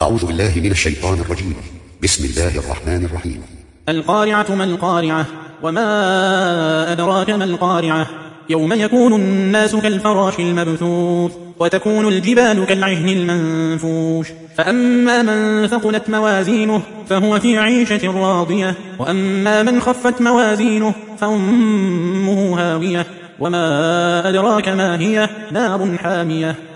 أعوذ بالله من الشيطان الرجيم. بسم الله الرحمن الرحيم. القارعة ما القارعة وما أدراك ما القارعة يوم يكون الناس كالفراش المبثوث وتكون الجبال كالعهن المنفوش فأما من ثقلت موازينه فهو في عيشة راضية وأما من خفت موازينه فأمه هاوية وما أدراك ما هي نار حامية